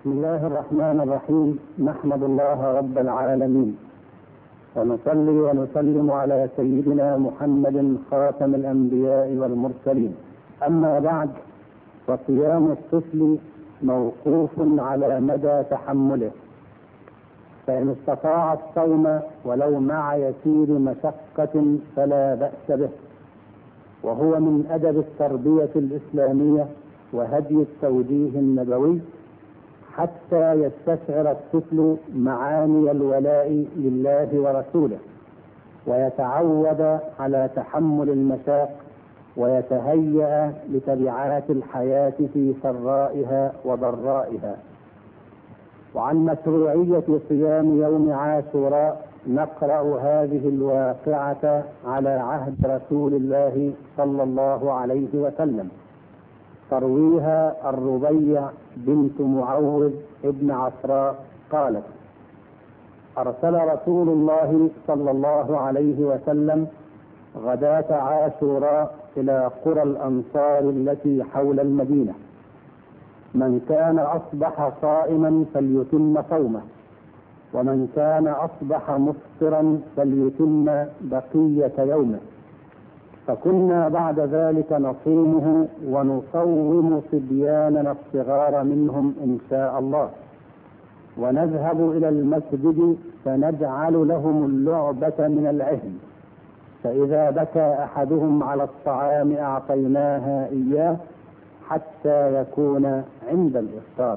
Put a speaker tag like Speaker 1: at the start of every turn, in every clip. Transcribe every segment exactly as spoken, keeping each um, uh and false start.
Speaker 1: بسم الله الرحمن الرحيم. نحمد الله رب العالمين ونصلي ونسلم على سيدنا محمد خاتم الأنبياء والمرسلين. أما بعد، فصيام الطفل موقوف على مدى تحمله، فإن استطاع الصوم ولو مع يسير مشقة فلا بأس به، وهو من أدب التربية الإسلامية وهدي التوجيه النبوي حتى يستشعر الطفل معاني الولاء لله ورسوله، ويتعود على تحمل المشاق، ويتهيأ لتبعات الحياة في سرائها وضرائها. وعن مشروعية صيام يوم عاشوراء نقرأ هذه الواقعة على عهد رسول الله صلى الله عليه وسلم، ترويها الربيع بنت معوذ ابن عفراء قالت: أرسل رسول الله صلى الله عليه وسلم غداة عاشوراء إلى قرى الأنصار التي حول المدينة: من كان أصبح صائما فليتم صومه، ومن كان أصبح مفطرا فليتم بقية يومه. فكنا بعد ذلك نصومه ونصوم صبياننا الصغار منهم إن شاء الله، ونذهب إلى المسجد فنجعل لهم اللعبة من العهن، فإذا بكى أحدهم على الطعام أعطيناها إياه حتى يكون عند الإفطار.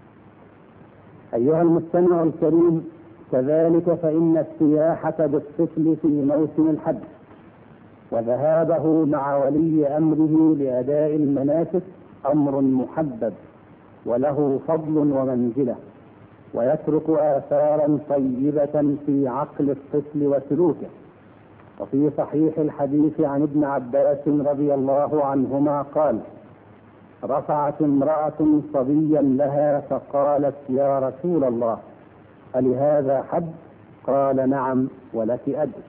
Speaker 1: أيها المستمع الكريم، كذلك فإن السياحة بالطفل في موسم الحج وذهابه مع ولي أمره لأداء المناسك أمر محبب وله فضل ومنزلة، ويترك آثارا طيبة في عقل الطفل وسلوكه. وفي صحيح الحديث عن ابن عباس رضي الله عنهما قال: رفعت امرأة صبيا لها فقالت: يا رسول الله، ألهذا حج؟ قال: نعم، ولك أجر.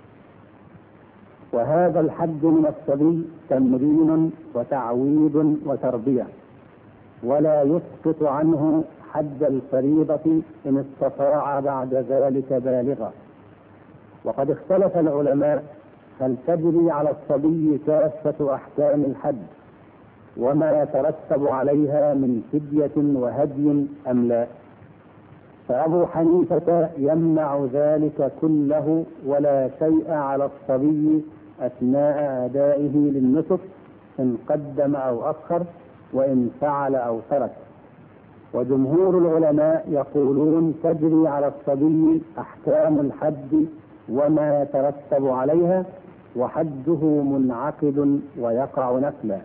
Speaker 1: وهذا الحج من الصبي تمرين وتعويد وتربية، ولا يسقط عنه حج الفريضة إن استطاع بعد ذلك بالغا. وقد اختلف العلماء هل تجري على الصبي كافة أحكام الحج وما يترتب عليها من فدية وهدي أم لا. فأبو حنيفة يمنع ذلك كله، ولا شيء على الصبي أثناء أدائه للنسك إن قدم أو أخر، وإن فعل أو ترك. وجمهور العلماء يقولون تجري على الصبي أحكام الحج وما يترتب عليها، وحجه منعقد ويقع نفلا.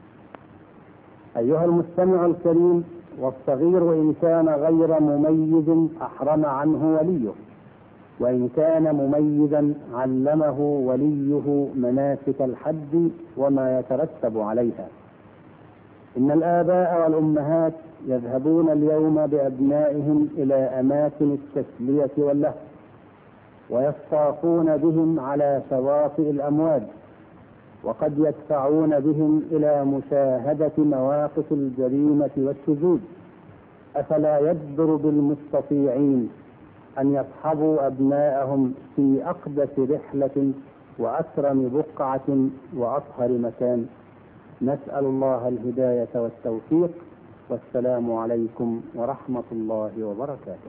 Speaker 1: أيها المستمع الكريم، والصغير إن كان غير مميز أحرم عنه وليه، وإن كان مميزا علمه وليه مناسك الحج وما يترتب عليها. إن الآباء والأمهات يذهبون اليوم بأبنائهم إلى أماكن التسلية واللهو، ويصطافون بهم على شواطئ الأمواج، وقد يدفعون بهم إلى مشاهدة مواقف الجريمة والشذوذ. أفلا يجدر بالمستطيعين أن يصحبوا أبناءهم في أقدس رحلة وأكرم بقعة وأطهر مكان؟ نسأل الله الهداية والتوفيق، والسلام عليكم ورحمة الله وبركاته.